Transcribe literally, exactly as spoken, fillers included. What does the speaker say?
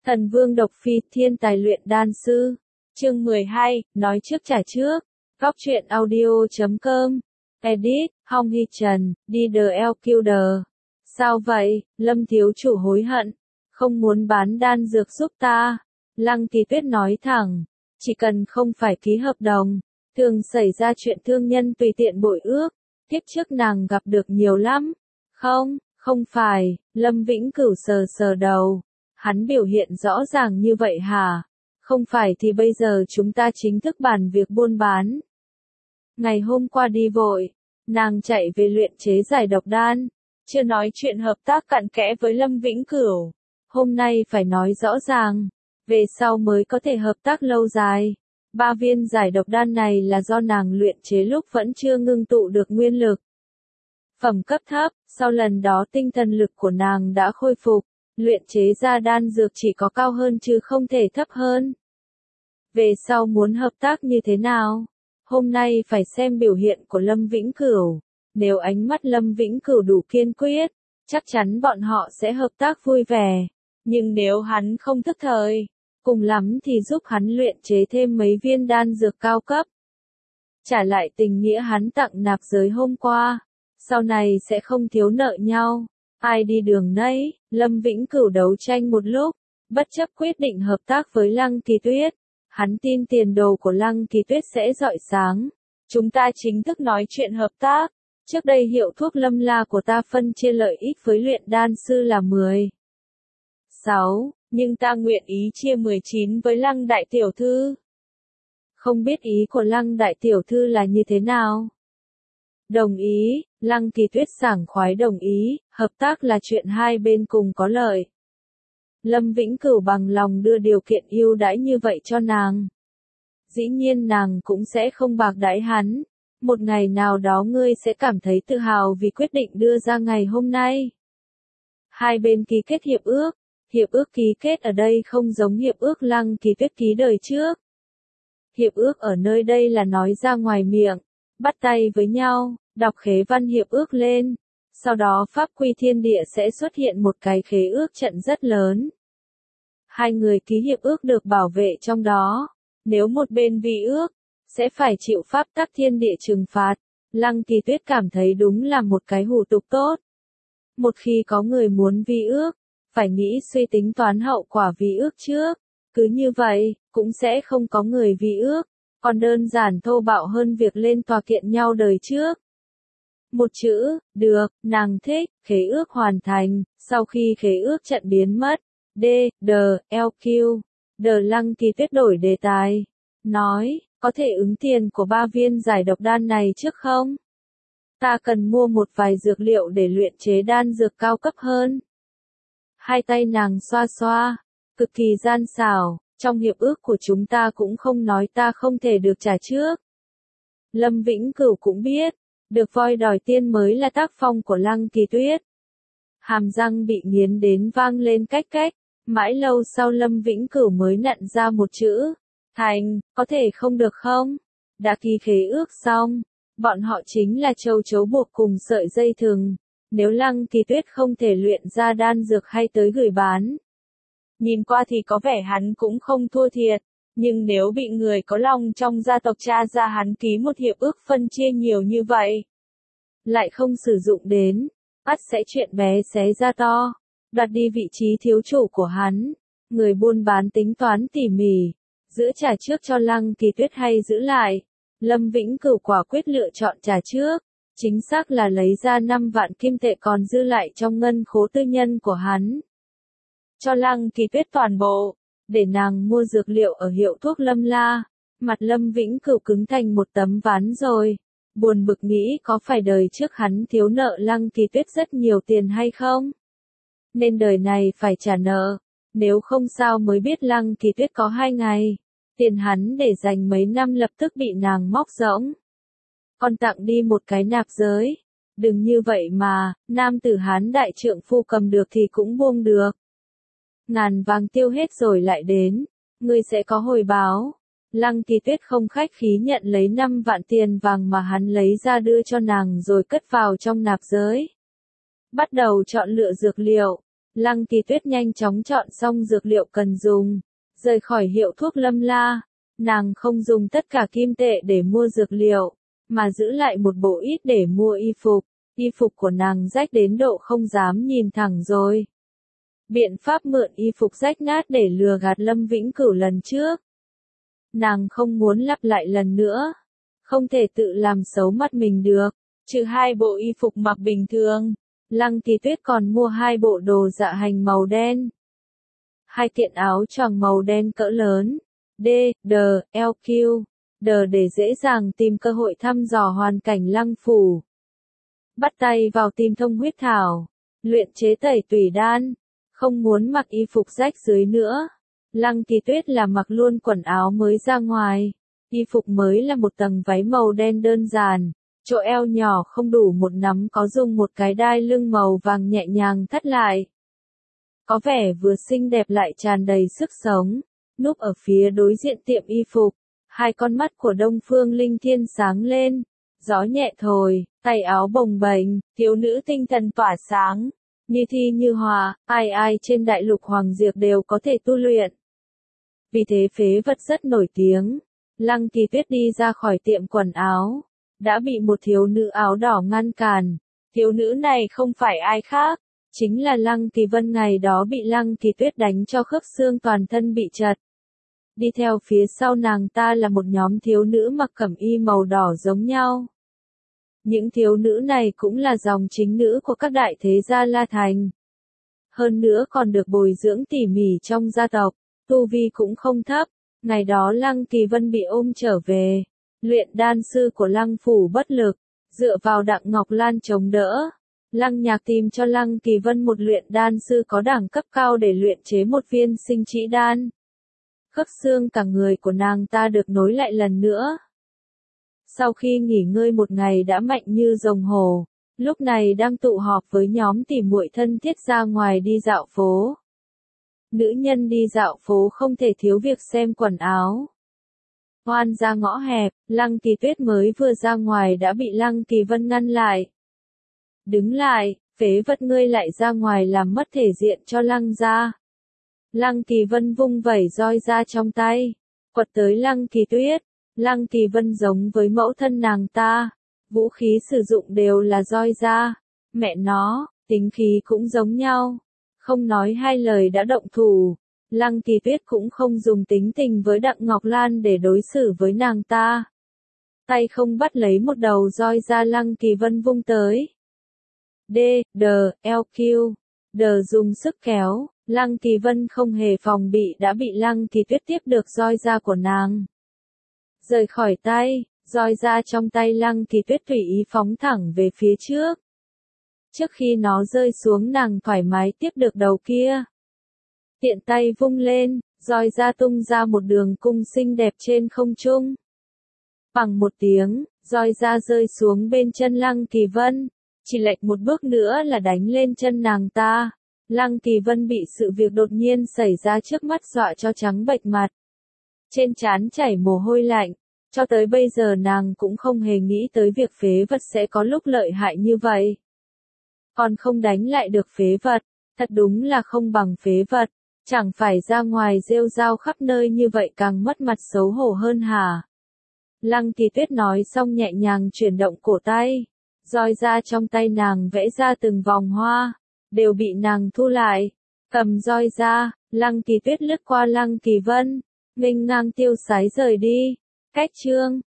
Thần Vương Độc Phi, thiên tài luyện đan sư. Chương mười hai, nói trước trả trước. Góc truyện audio chấm com. Edit, Hong Hi Trần, đi đờ eo kiêu đờ. Sao vậy, Lâm thiếu chủ hối hận, không muốn bán đan dược giúp ta. Lăng Kỳ Tuyết nói thẳng, chỉ cần không phải ký hợp đồng, thường xảy ra chuyện thương nhân tùy tiện bội ước, kiếp trước nàng gặp được nhiều lắm. Không, không phải, Lâm Vĩnh Cửu sờ sờ đầu. Hắn biểu hiện rõ ràng như vậy hả? Không phải thì bây giờ chúng ta chính thức bàn việc buôn bán. Ngày hôm qua đi vội, nàng chạy về luyện chế giải độc đan, chưa nói chuyện hợp tác cặn kẽ với Lâm Vĩnh Cửu. Hôm nay phải nói rõ ràng, về sau mới có thể hợp tác lâu dài. Ba viên giải độc đan này là do nàng luyện chế lúc vẫn chưa ngưng tụ được nguyên lực. Phẩm cấp thấp, sau lần đó tinh thần lực của nàng đã khôi phục. Luyện chế ra đan dược chỉ có cao hơn chứ không thể thấp hơn. Về sau muốn hợp tác như thế nào? Hôm nay phải xem biểu hiện của Lâm Vĩnh Cửu. Nếu ánh mắt Lâm Vĩnh Cửu đủ kiên quyết, chắc chắn bọn họ sẽ hợp tác vui vẻ. Nhưng nếu hắn không thức thời, cùng lắm thì giúp hắn luyện chế thêm mấy viên đan dược cao cấp. Trả lại tình nghĩa hắn tặng nạp giới hôm qua. Sau này sẽ không thiếu nợ nhau. Ai đi đường nấy, Lâm Vĩnh Cửu đấu tranh một lúc, bất chấp quyết định hợp tác với Lăng Kỳ Tuyết. Hắn tin tiền đồ của Lăng Kỳ Tuyết sẽ rọi sáng. Chúng ta chính thức nói chuyện hợp tác. Trước đây hiệu thuốc Lâm La của ta phân chia lợi ích với luyện đan sư là mười. sáu, nhưng ta nguyện ý chia mười chín với Lăng Đại Tiểu Thư. Không biết ý của Lăng Đại Tiểu Thư là như thế nào? Đồng ý, Lăng Kỳ Tuyết sảng khoái đồng ý, hợp tác là chuyện hai bên cùng có lợi. Lâm Vĩnh Cửu bằng lòng đưa điều kiện ưu đãi như vậy cho nàng. Dĩ nhiên nàng cũng sẽ không bạc đãi hắn. Một ngày nào đó ngươi sẽ cảm thấy tự hào vì quyết định đưa ra ngày hôm nay. Hai bên ký kết hiệp ước. Hiệp ước ký kết ở đây không giống hiệp ước Lăng Kỳ Tuyết ký đời trước. Hiệp ước ở nơi đây là nói ra ngoài miệng, bắt tay với nhau. Đọc khế văn hiệp ước lên, sau đó pháp quy thiên địa sẽ xuất hiện một cái khế ước trận rất lớn. Hai người ký hiệp ước được bảo vệ trong đó, nếu một bên vi ước, sẽ phải chịu pháp tắc thiên địa trừng phạt. Lăng Kỳ Tuyết cảm thấy đúng là một cái hủ tục tốt. Một khi có người muốn vi ước, phải nghĩ suy tính toán hậu quả vi ước trước, cứ như vậy, cũng sẽ không có người vi ước, còn đơn giản thô bạo hơn việc lên tòa kiện nhau đời trước. Một chữ, được, nàng thích, khế ước hoàn thành, sau khi khế ước trận biến mất, D, D, L, Q, D Lăng Kỳ Tuyết đổi đề tài, nói, có thể ứng tiền của ba viên giải độc đan này trước không? Ta cần mua một vài dược liệu để luyện chế đan dược cao cấp hơn. Hai tay nàng xoa xoa, cực kỳ gian xảo, trong hiệp ước của chúng ta cũng không nói ta không thể được trả trước. Lâm Vĩnh Cửu cũng biết. Được voi đòi tiên mới là tác phong của Lăng Kỳ Tuyết. Hàm răng bị nghiến đến vang lên cách cách, mãi lâu sau Lâm Vĩnh Cửu mới nặn ra một chữ. Thành, có thể không được không? Đã ký khế ước xong, bọn họ chính là châu chấu buộc cùng sợi dây thừng. Nếu Lăng Kỳ Tuyết không thể luyện ra đan dược hay tới gửi bán. Nhìn qua thì có vẻ hắn cũng không thua thiệt. Nhưng nếu bị người có lòng trong gia tộc tra ra hắn ký một hiệp ước phân chia nhiều như vậy, lại không sử dụng đến, ắt sẽ chuyện bé xé ra to, đoạt đi vị trí thiếu chủ của hắn. Người buôn bán tính toán tỉ mỉ, giữ trả trước cho Lăng Kỳ Tuyết hay giữ lại. Lâm Vĩnh Cửu quả quyết lựa chọn trả trước, chính xác là lấy ra năm vạn kim tệ còn dư lại trong ngân khố tư nhân của hắn. Cho Lăng Kỳ Tuyết toàn bộ. Để nàng mua dược liệu ở hiệu thuốc Lâm La, mặt Lâm Vĩnh Cửu cứng thành một tấm ván rồi. Buồn bực nghĩ có phải đời trước hắn thiếu nợ Lăng Kỳ Tuyết rất nhiều tiền hay không? Nên đời này phải trả nợ, nếu không sao mới biết Lăng Kỳ Tuyết có hai ngày. Tiền hắn để dành mấy năm lập tức bị nàng móc rỗng. Còn tặng đi một cái nạp giới. Đừng như vậy mà, nam tử Hán đại trượng phu cầm được thì cũng buông được. Ngàn vàng tiêu hết rồi lại đến, ngươi sẽ có hồi báo. Lăng Kỳ Tuyết không khách khí nhận lấy năm vạn tiền vàng mà hắn lấy ra đưa cho nàng rồi cất vào trong nạp giới. Bắt đầu chọn lựa dược liệu, Lăng Kỳ Tuyết nhanh chóng chọn xong dược liệu cần dùng, rời khỏi hiệu thuốc Lâm La. Nàng không dùng tất cả kim tệ để mua dược liệu, mà giữ lại một bộ ít để mua y phục. Y phục của nàng rách đến độ không dám nhìn thẳng rồi. Biện pháp mượn y phục rách nát để lừa gạt Lâm Vĩnh Cửu lần trước. Nàng không muốn lặp lại lần nữa. Không thể tự làm xấu mắt mình được. Trừ hai bộ y phục mặc bình thường, Lăng Kỳ Tuyết còn mua hai bộ đồ dạ hành màu đen. Hai kiện áo choàng màu đen cỡ lớn, D, D, L Q, D để dễ dàng tìm cơ hội thăm dò hoàn cảnh Lăng phủ. Bắt tay vào tìm thông huyết thảo, luyện chế tẩy tủy đan, không muốn mặc y phục rách dưới nữa. Lăng Kỳ Tuyết là mặc luôn quần áo mới ra ngoài, y phục mới là một tầng váy màu đen đơn giản, chỗ eo nhỏ không đủ một nắm có dùng một cái đai lưng màu vàng nhẹ nhàng thắt lại. Có vẻ vừa xinh đẹp lại tràn đầy sức sống, núp ở phía đối diện tiệm y phục, hai con mắt của Đông Phương Linh Thiên sáng lên, gió nhẹ thổi, tay áo bồng bềnh, thiếu nữ tinh thần tỏa sáng, như thi như hòa, ai ai trên đại lục Hoàng Diệp đều có thể tu luyện. Vì thế phế vật rất nổi tiếng. Lăng Kỳ Tuyết đi ra khỏi tiệm quần áo, đã bị một thiếu nữ áo đỏ ngăn cản. Thiếu nữ này không phải ai khác, chính là Lăng Kỳ Vân ngày đó bị Lăng Kỳ Tuyết đánh cho khớp xương toàn thân bị chật. Đi theo phía sau nàng ta là một nhóm thiếu nữ mặc cẩm y màu đỏ giống nhau. Những thiếu nữ này cũng là dòng chính nữ của các đại thế gia La Thành. Hơn nữa còn được bồi dưỡng tỉ mỉ trong gia tộc, tu vi cũng không thấp. Ngày đó Lăng Kỳ Vân bị ôm trở về, luyện đan sư của Lăng phủ bất lực, dựa vào Đặng Ngọc Lan chống đỡ. Lăng Nhạc tìm cho Lăng Kỳ Vân một luyện đan sư có đẳng cấp cao để luyện chế một viên sinh trĩ đan. Khớp xương cả người của nàng ta được nối lại lần nữa. Sau khi nghỉ ngơi một ngày đã mạnh như rồng hổ, lúc này đang tụ họp với nhóm tỉ muội thân thiết ra ngoài đi dạo phố. Nữ nhân đi dạo phố không thể thiếu việc xem quần áo. Oan ra ngõ hẹp, Lăng Kỳ Tuyết mới vừa ra ngoài đã bị Lăng Kỳ Vân ngăn lại. Đứng lại, phế vật ngươi lại ra ngoài làm mất thể diện cho Lăng gia. Lăng Kỳ Vân vung vẩy roi ra trong tay, quật tới Lăng Kỳ Tuyết. Lăng Kỳ Vân giống với mẫu thân nàng ta, vũ khí sử dụng đều là roi ra. Mẹ nó, tính khí cũng giống nhau. Không nói hai lời đã động thủ. Lăng Kỳ Tuyết cũng không dùng tính tình với Đặng Ngọc Lan để đối xử với nàng ta. Tay không bắt lấy một đầu roi ra Lăng Kỳ Vân vung tới. D, D, L Q, D dùng sức kéo, Lăng Kỳ Vân không hề phòng bị đã bị Lăng Kỳ Tuyết tiếp được roi ra của nàng. Rời khỏi tay, roi ra trong tay Lăng Kỳ Tuyết tùy ý phóng thẳng về phía trước. Trước khi nó rơi xuống nàng thoải mái tiếp được đầu kia. Tiện tay vung lên, roi ra tung ra một đường cung xinh đẹp trên không trung. Bằng một tiếng, roi ra rơi xuống bên chân Lăng Kỳ Vân, chỉ lệch một bước nữa là đánh lên chân nàng ta. Lăng Kỳ Vân bị sự việc đột nhiên xảy ra trước mắt dọa cho trắng bệch mặt. Trên trán chảy mồ hôi lạnh, cho tới bây giờ nàng cũng không hề nghĩ tới việc phế vật sẽ có lúc lợi hại như vậy. Còn không đánh lại được phế vật, thật đúng là không bằng phế vật, chẳng phải ra ngoài rêu rao khắp nơi như vậy càng mất mặt xấu hổ hơn hả? Lăng Kỳ Tuyết nói xong nhẹ nhàng chuyển động cổ tay, roi ra trong tay nàng vẽ ra từng vòng hoa, đều bị nàng thu lại. Cầm roi ra, Lăng Kỳ Tuyết lướt qua Lăng Kỳ Vân, nghênh ngang tiêu sái rời đi. Cách chương